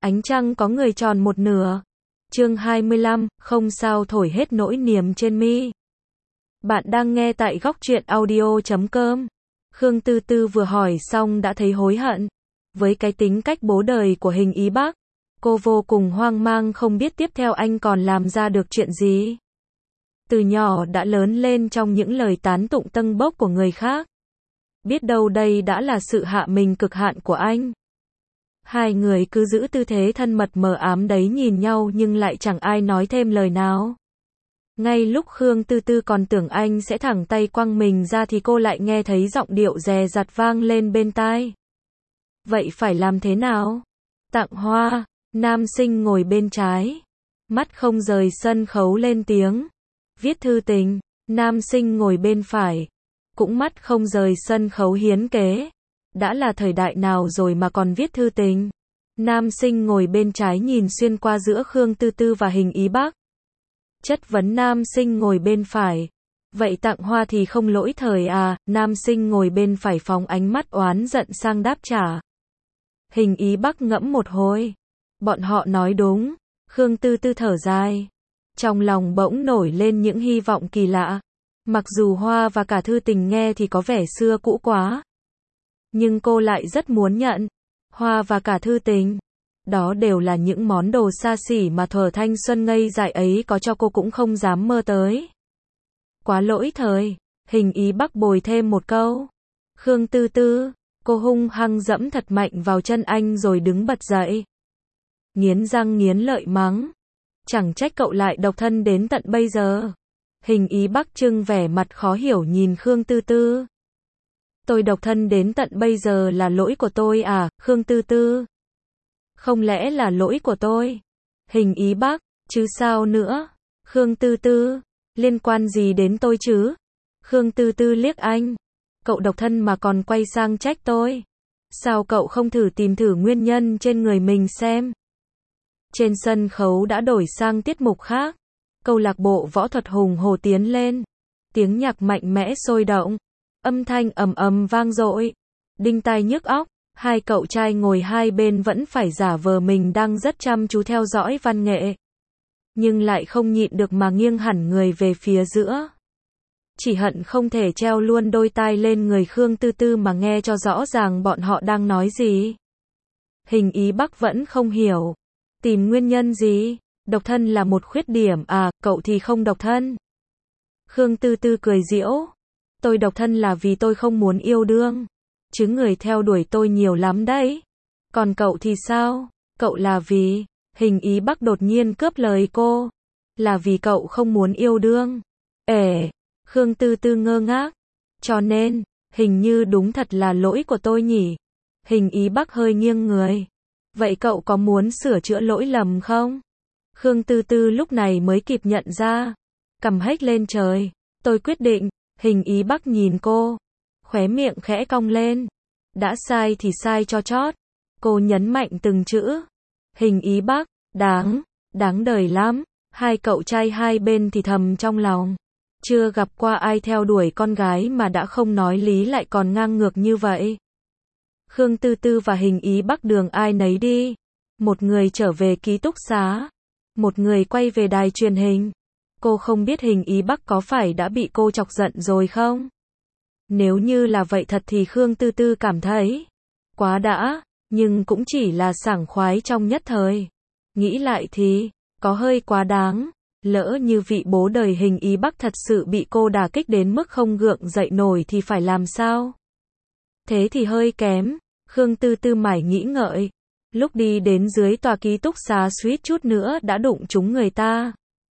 Ánh trăng có người tròn một nửa. Chương 25, không sao thổi hết nỗi niềm trên mi. Bạn đang nghe tại góc truyện audio.com. Khương Tư Tư vừa hỏi xong đã thấy hối hận. Với cái tính cách bố đời của Hình Ý Bắc, cô vô cùng hoang mang không biết tiếp theo anh còn làm ra được chuyện gì. Từ nhỏ đã lớn lên trong những lời tán tụng tâng bốc của người khác. Biết đâu đây đã là sự hạ mình cực hạn của anh. Hai người cứ giữ tư thế thân mật mờ ám đấy nhìn nhau nhưng lại chẳng ai nói thêm lời nào. Ngay lúc Khương Tư Tư còn tưởng anh sẽ thẳng tay quăng mình ra thì cô lại nghe thấy giọng điệu dè dặt vang lên bên tai. Vậy phải làm thế nào? Tặng hoa, nam sinh ngồi bên trái. Mắt không rời sân khấu lên tiếng. Viết thư tình, nam sinh ngồi bên phải. Cũng mắt không rời sân khấu hiến kế. Đã là thời đại nào rồi mà còn viết thư tình? Nam sinh ngồi bên trái nhìn xuyên qua giữa Khương Tư Tư và Hình Ý Bắc. Chất vấn nam sinh ngồi bên phải. Vậy tặng hoa thì không lỗi thời à? Nam sinh ngồi bên phải phóng ánh mắt oán giận sang đáp trả. Hình Ý Bắc ngẫm một hồi. Bọn họ nói đúng. Khương Tư Tư thở dài. Trong lòng bỗng nổi lên những hy vọng kỳ lạ. Mặc dù hoa và cả thư tình nghe thì có vẻ xưa cũ quá. Nhưng cô lại rất muốn nhận. Hoa và cả thư tình. Đó đều là những món đồ xa xỉ mà thuở thanh xuân ngây dại ấy có cho cô cũng không dám mơ tới. Quá lỗi thời. Hình Ý Bắc bồi thêm một câu. Khương Tư Tư. Cô hung hăng dẫm thật mạnh vào chân anh rồi đứng bật dậy. Nghiến răng nghiến lợi mắng. Chẳng trách cậu lại độc thân đến tận bây giờ. Hình Ý Bắc trưng vẻ mặt khó hiểu nhìn Khương Tư Tư. Tôi độc thân đến tận bây giờ là lỗi của tôi à, Khương Tư Tư? Không lẽ là lỗi của tôi? Hình Ý Bắc, chứ sao nữa? Khương Tư Tư, liên quan gì đến tôi chứ? Khương Tư Tư liếc anh. Cậu độc thân mà còn quay sang trách tôi. Sao cậu không thử tìm thử nguyên nhân trên người mình xem? Trên sân khấu đã đổi sang tiết mục khác. Câu lạc bộ võ thuật hùng hổ tiến lên. Tiếng nhạc mạnh mẽ sôi động. Âm thanh ầm ầm vang dội. Đinh tai nhức óc. Hai cậu trai ngồi hai bên vẫn phải giả vờ mình đang rất chăm chú theo dõi văn nghệ. Nhưng lại không nhịn được mà nghiêng hẳn người về phía giữa. Chỉ hận không thể treo luôn đôi tai lên người Khương Tư Tư mà nghe cho rõ ràng bọn họ đang nói gì. Hình Ý Bắc vẫn không hiểu. Tìm nguyên nhân gì? Độc thân là một khuyết điểm à, cậu thì không độc thân. Khương Tư Tư cười giễu. Tôi độc thân là vì tôi không muốn yêu đương. Chứ người theo đuổi tôi nhiều lắm đấy. Còn cậu thì sao? Cậu là vì... Hình Ý Bắc đột nhiên cướp lời cô. Là vì cậu không muốn yêu đương. Khương Tư Tư ngơ ngác. Cho nên, hình như đúng thật là lỗi của tôi nhỉ? Hình Ý Bắc hơi nghiêng người. Vậy cậu có muốn sửa chữa lỗi lầm không? Khương Tư Tư lúc này mới kịp nhận ra. Cầm hếch lên trời. Tôi quyết định. Hình Ý Bắc nhìn cô. Khóe miệng khẽ cong lên. Đã sai thì sai cho chót. Cô nhấn mạnh từng chữ. Hình Ý Bắc, đáng đời lắm. Hai cậu trai hai bên thì thầm trong lòng. Chưa gặp qua ai theo đuổi con gái mà đã không nói lý lại còn ngang ngược như vậy. Khương Tư Tư và Hình Ý Bắc đường ai nấy đi. Một người trở về ký túc xá. Một người quay về đài truyền hình. Cô không biết Hình Ý Bắc có phải đã bị cô chọc giận rồi không? Nếu như là vậy thật thì Khương Tư Tư cảm thấy quá đã, nhưng cũng chỉ là sảng khoái trong nhất thời. Nghĩ lại thì, có hơi quá đáng. Lỡ như vị bố đời Hình Ý Bắc thật sự bị cô đả kích đến mức không gượng dậy nổi thì phải làm sao? Thế thì hơi kém. Khương Tư Tư mải nghĩ ngợi. Lúc đi đến dưới tòa ký túc xá suýt chút nữa đã đụng trúng người ta.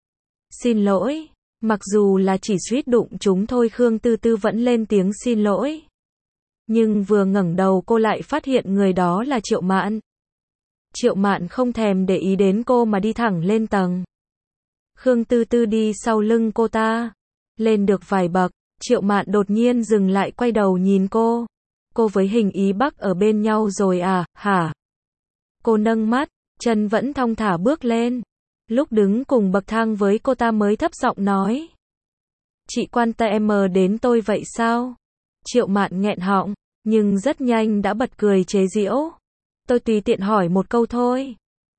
Xin lỗi. Mặc dù là chỉ suýt đụng trúng thôi Khương Tư Tư vẫn lên tiếng xin lỗi. Nhưng vừa ngẩng đầu cô lại phát hiện người đó là Triệu Mạn. Triệu Mạn không thèm để ý đến cô mà đi thẳng lên tầng. Khương Tư Tư đi sau lưng cô ta. Lên được vài bậc, Triệu Mạn đột nhiên dừng lại quay đầu nhìn cô. Cô với Hình Ý Bắc ở bên nhau rồi à, hả? Cô nâng mắt, chân vẫn thong thả bước lên. Lúc đứng cùng bậc thang với cô ta mới thấp giọng nói. Chị quan tâm đến tôi vậy sao? Triệu Mạn nghẹn họng, nhưng rất nhanh đã bật cười chế giễu. Tôi tùy tiện hỏi một câu thôi.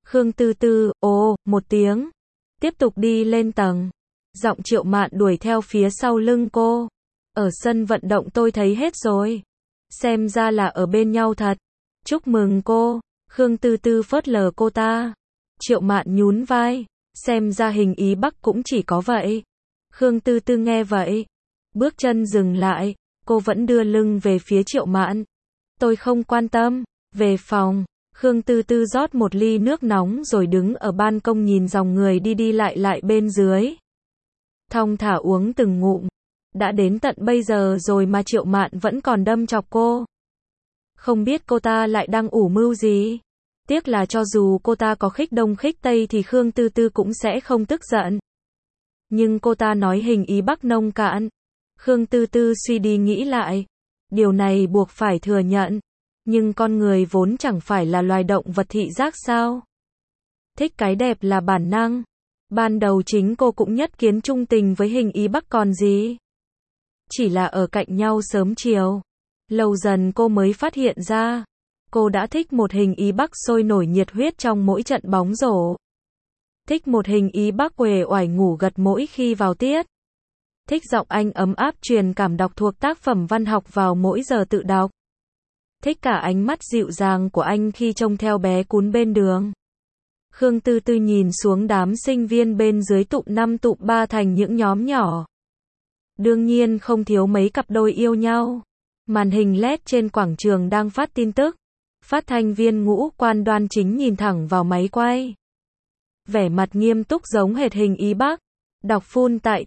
Khương Tư Tư, ồ, một tiếng. Tiếp tục đi lên tầng. Giọng Triệu Mạn đuổi theo phía sau lưng cô. Ở sân vận động tôi thấy hết rồi. Xem ra là ở bên nhau thật. Chúc mừng cô. Khương Tư Tư phớt lờ cô ta. Triệu Mạn nhún vai. Xem ra hình ý Bắc cũng chỉ có vậy. Khương Tư Tư nghe vậy. Bước chân dừng lại. Cô vẫn đưa lưng về phía Triệu Mạn. Tôi không quan tâm. Về phòng. Khương Tư Tư rót một ly nước nóng rồi đứng ở ban công nhìn dòng người đi đi lại lại bên dưới. Thong thả uống từng ngụm. Đã đến tận bây giờ rồi mà Triệu Mạn vẫn còn đâm chọc cô. Không biết cô ta lại đang ủ mưu gì. Tiếc là cho dù cô ta có khích đông khích tây thì Khương Tư Tư cũng sẽ không tức giận. Nhưng cô ta nói hình ý Bắc nông cạn. Khương Tư Tư suy đi nghĩ lại. Điều này buộc phải thừa nhận. Nhưng con người vốn chẳng phải là loài động vật thị giác sao? Thích cái đẹp là bản năng. Ban đầu chính cô cũng nhất kiến trung tình với hình ý Bắc còn gì. Chỉ là ở cạnh nhau sớm chiều. Lâu dần cô mới phát hiện ra. Cô đã thích một hình ý Bắc sôi nổi nhiệt huyết trong mỗi trận bóng rổ. Thích một hình ý Bắc uể oải ngủ gật mỗi khi vào tiết. Thích giọng anh ấm áp truyền cảm đọc thuộc tác phẩm văn học vào mỗi giờ tự đọc. Thích cả ánh mắt dịu dàng của anh khi trông theo bé cún bên đường. Khương Tư Tư nhìn xuống đám sinh viên bên dưới tụm 5 tụm 3 thành những nhóm nhỏ. Đương nhiên không thiếu mấy cặp đôi yêu nhau. Màn hình LED trên quảng trường đang phát tin tức. Phát thanh viên Ngũ Quan đoan chính nhìn thẳng vào máy quay. Vẻ mặt nghiêm túc giống hệt hình ý Bắc. Đọc full tại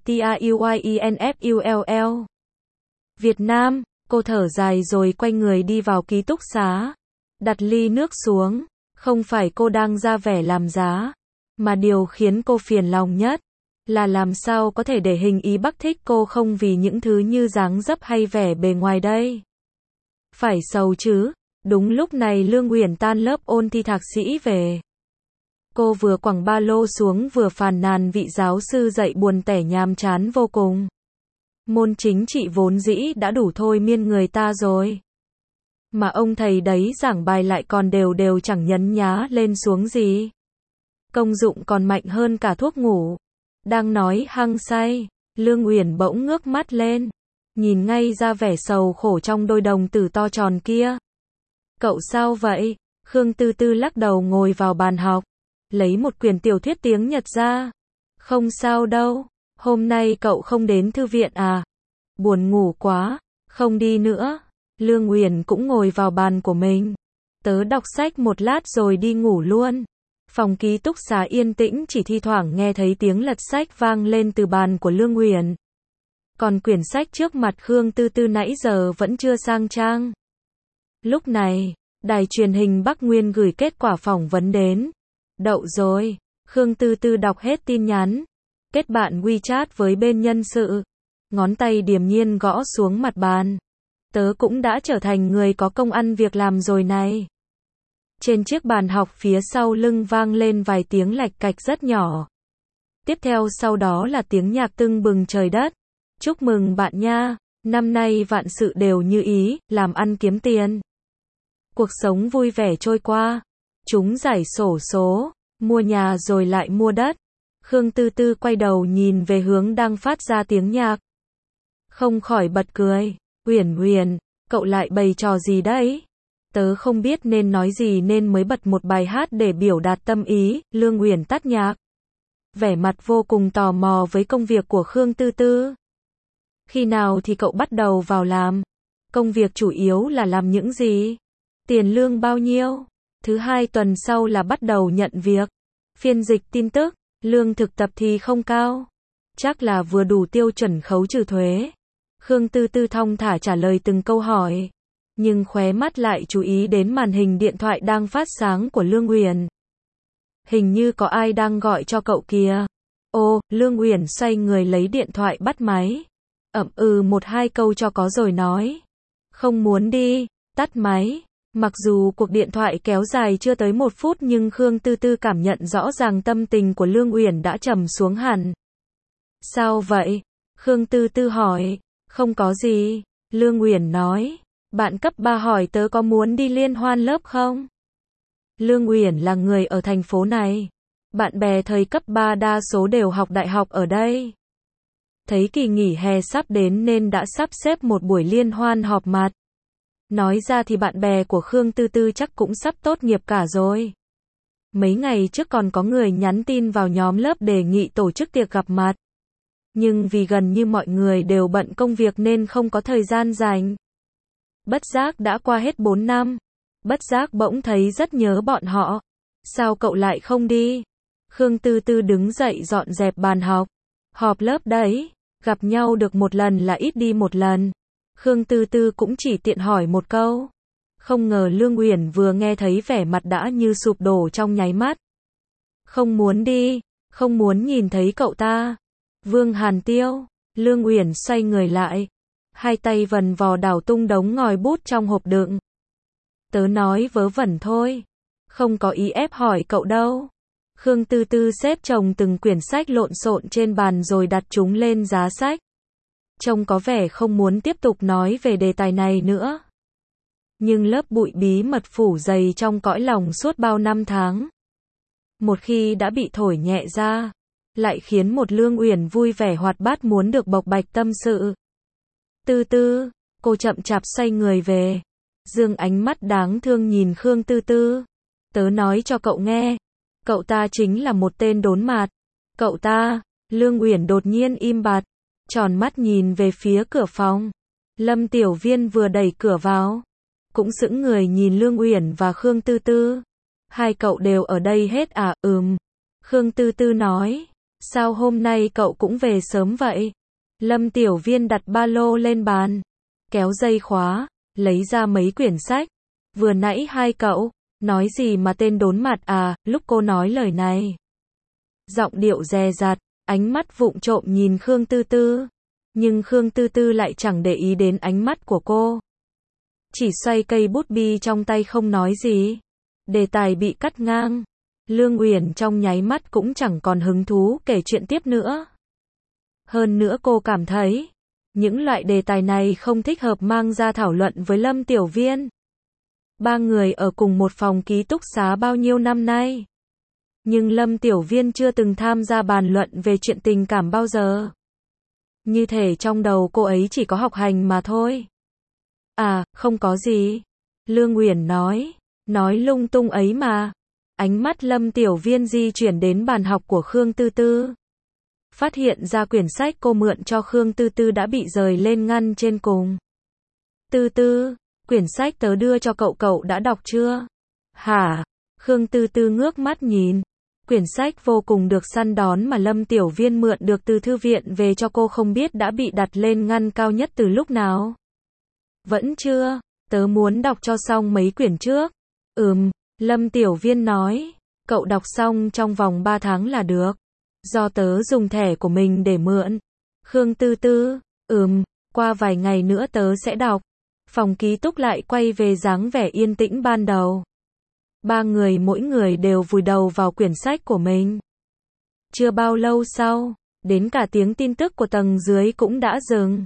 TRUYINFULL. Việt Nam, cô thở dài rồi quay người đi vào ký túc xá. Đặt ly nước xuống. Không phải cô đang ra vẻ làm giá. Mà điều khiến cô phiền lòng nhất là làm sao có thể để hình ý Bắc thích cô không vì những thứ như dáng dấp hay vẻ bề ngoài đây. Phải sầu chứ. Đúng lúc này Lương Uyển tan lớp ôn thi thạc sĩ về. Cô vừa quẳng ba lô xuống vừa phàn nàn vị giáo sư dạy buồn tẻ nhàm chán vô cùng. Môn chính trị vốn dĩ đã đủ thôi miên người ta rồi. Mà ông thầy đấy giảng bài lại còn đều đều chẳng nhấn nhá lên xuống gì. Công dụng còn mạnh hơn cả thuốc ngủ. Đang nói hăng say, Lương Uyển bỗng ngước mắt lên. Nhìn ngay ra vẻ sầu khổ trong đôi đồng tử to tròn kia. Cậu sao vậy? Khương Tư Tư lắc đầu ngồi vào bàn học. Lấy một quyển tiểu thuyết tiếng Nhật ra. Không sao đâu. Hôm nay cậu không đến thư viện à? Buồn ngủ quá. Không đi nữa. Lương Uyển cũng ngồi vào bàn của mình. Tớ đọc sách một lát rồi đi ngủ luôn. Phòng ký túc xá yên tĩnh, chỉ thi thoảng nghe thấy tiếng lật sách vang lên từ bàn của Lương Uyển. Còn quyển sách trước mặt Khương Tư Tư nãy giờ vẫn chưa sang trang. Lúc này, đài truyền hình Bắc Nguyên gửi kết quả phỏng vấn đến. Đậu rồi. Khương Tư Tư đọc hết tin nhắn. Kết bạn WeChat với bên nhân sự. Ngón tay điềm nhiên gõ xuống mặt bàn. Tớ cũng đã trở thành người có công ăn việc làm rồi này. Trên chiếc bàn học phía sau lưng vang lên vài tiếng lạch cạch rất nhỏ. Tiếp theo sau đó là tiếng nhạc tưng bừng trời đất. Chúc mừng bạn nha, năm nay vạn sự đều như ý, làm ăn kiếm tiền. Cuộc sống vui vẻ trôi qua. Chúng giải xổ số, mua nhà rồi lại mua đất. Khương Tư Tư quay đầu nhìn về hướng đang phát ra tiếng nhạc. Không khỏi bật cười. Uyển Uyển, cậu lại bày trò gì đấy? Tớ không biết nên nói gì nên mới bật một bài hát để biểu đạt tâm ý. Lương Uyển tắt nhạc. Vẻ mặt vô cùng tò mò với công việc của Khương Tư Tư. Khi nào thì cậu bắt đầu vào làm? Công việc chủ yếu là làm những gì? Tiền lương bao nhiêu? Thứ hai tuần sau là bắt đầu nhận việc. Phiên dịch tin tức, lương thực tập thì không cao. Chắc là vừa đủ tiêu chuẩn khấu trừ thuế. Khương Tư Tư thong thả trả lời từng câu hỏi. Nhưng khóe mắt lại chú ý đến màn hình điện thoại đang phát sáng của Lương Uyển. Hình như có ai đang gọi cho cậu kìa. Ô, Lương Uyển xoay người lấy điện thoại bắt máy. Ậm một hai câu cho có rồi nói. Không muốn đi, tắt máy. Mặc dù cuộc điện thoại kéo dài chưa tới 1 phút nhưng Khương Tư Tư cảm nhận rõ ràng tâm tình của Lương Uyển đã trầm xuống hẳn. Sao vậy? Khương Tư Tư hỏi. Không có gì. Lương Uyển nói. Bạn cấp 3 hỏi tớ có muốn đi liên hoan lớp không? Lương Uyển là người ở thành phố này. Bạn bè thời cấp 3 đa số đều học đại học ở đây. Thấy kỳ nghỉ hè sắp đến nên đã sắp xếp một buổi liên hoan họp mặt. Nói ra thì bạn bè của Khương Tư Tư chắc cũng sắp tốt nghiệp cả rồi. Mấy ngày trước còn có người nhắn tin vào nhóm lớp đề nghị tổ chức tiệc gặp mặt. Nhưng vì gần như mọi người đều bận công việc nên không có thời gian dành. Bất giác đã qua hết 4 năm. Bất giác bỗng thấy rất nhớ bọn họ. Sao cậu lại không đi? Khương Tư Tư đứng dậy dọn dẹp bàn học. Họp lớp đấy, gặp nhau được một lần là ít đi một lần. Khương Tư Tư cũng chỉ tiện hỏi một câu. Không ngờ Lương Uyển vừa nghe thấy vẻ mặt đã như sụp đổ trong nháy mắt. Không muốn đi, không muốn nhìn thấy cậu ta. Vương Hàn Tiêu, Lương Uyển xoay người lại. Hai tay vần vò đảo tung đống ngòi bút trong hộp đựng. Tớ nói vớ vẩn thôi. Không có ý ép hỏi cậu đâu. Khương Tư Tư xếp chồng từng quyển sách lộn xộn trên bàn rồi đặt chúng lên giá sách. Trông có vẻ không muốn tiếp tục nói về đề tài này nữa. Nhưng lớp bụi bí mật phủ dày trong cõi lòng suốt bao năm tháng. Một khi đã bị thổi nhẹ ra, lại khiến một Lương Uyển vui vẻ hoạt bát muốn được bộc bạch tâm sự. Tư Tư, cô chậm chạp xoay người về. Dương ánh mắt đáng thương nhìn Khương Tư Tư. Tớ nói cho cậu nghe. Cậu ta chính là một tên đốn mạt. Cậu ta, Lương Uyển đột nhiên im bặt. Tròn mắt nhìn về phía cửa phòng. Lâm Tiểu Viên vừa đẩy cửa vào. Cũng sững người nhìn Lương Uyển và Khương Tư Tư. Hai cậu đều ở đây hết à? Khương Tư Tư nói. Sao hôm nay cậu cũng về sớm vậy? Lâm Tiểu Viên đặt ba lô lên bàn. Kéo dây khóa. Lấy ra mấy quyển sách. Vừa nãy hai cậu nói gì mà tên đốn mặt à? Lúc cô nói lời này, giọng điệu dè dặt, ánh mắt vụng trộm nhìn Khương Tư Tư. Nhưng Khương Tư Tư lại chẳng để ý đến ánh mắt của cô. Chỉ xoay cây bút bi trong tay không nói gì. Đề tài bị cắt ngang. Lương Uyển trong nháy mắt cũng chẳng còn hứng thú kể chuyện tiếp nữa. Hơn nữa cô cảm thấy những loại đề tài này không thích hợp mang ra thảo luận với Lâm Tiểu Viên. Ba người ở cùng một phòng ký túc xá bao nhiêu năm nay. Nhưng Lâm Tiểu Viên chưa từng tham gia bàn luận về chuyện tình cảm bao giờ. Như thể trong đầu cô ấy chỉ có học hành mà thôi. À, không có gì. Lương Uyển nói lung tung ấy mà. Ánh mắt Lâm Tiểu Viên di chuyển đến bàn học của Khương Tư Tư. Phát hiện ra quyển sách cô mượn cho Khương Tư Tư đã bị rời lên ngăn trên cùng. Tư Tư, quyển sách tớ đưa cho cậu đã đọc chưa? Hả? Khương Tư Tư ngước mắt nhìn. Quyển sách vô cùng được săn đón mà Lâm Tiểu Viên mượn được từ thư viện về cho cô không biết đã bị đặt lên ngăn cao nhất từ lúc nào. Vẫn chưa, tớ muốn đọc cho xong mấy quyển trước. Lâm Tiểu Viên nói, cậu đọc xong trong vòng 3 tháng là được. Do tớ dùng thẻ của mình để mượn. Khương Tư Tư, qua vài ngày nữa tớ sẽ đọc. Phòng ký túc lại quay về dáng vẻ yên tĩnh ban đầu. Ba người mỗi người đều vùi đầu vào quyển sách của mình. Chưa bao lâu sau, đến cả tiếng tin tức của tầng dưới cũng đã dừng.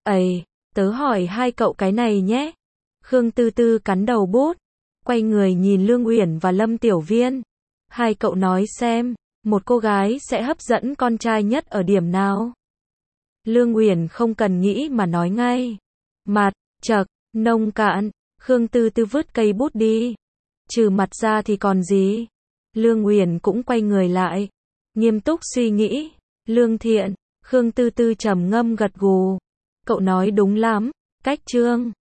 Tớ hỏi hai cậu cái này nhé. Khương Tư Tư cắn đầu bút, quay người nhìn Lương Uyển và Lâm Tiểu Viên. Hai cậu nói xem, một cô gái sẽ hấp dẫn con trai nhất ở điểm nào? Lương Uyển không cần nghĩ mà nói ngay. Mặt, chậc, nông cạn. Khương Tư Tư vứt cây bút đi. Trừ mặt ra thì còn gì? Lương Uyển cũng quay người lại, nghiêm túc suy nghĩ. Lương Thiện. Khương Tư Tư trầm ngâm gật gù. Cậu nói đúng lắm. Cách Trương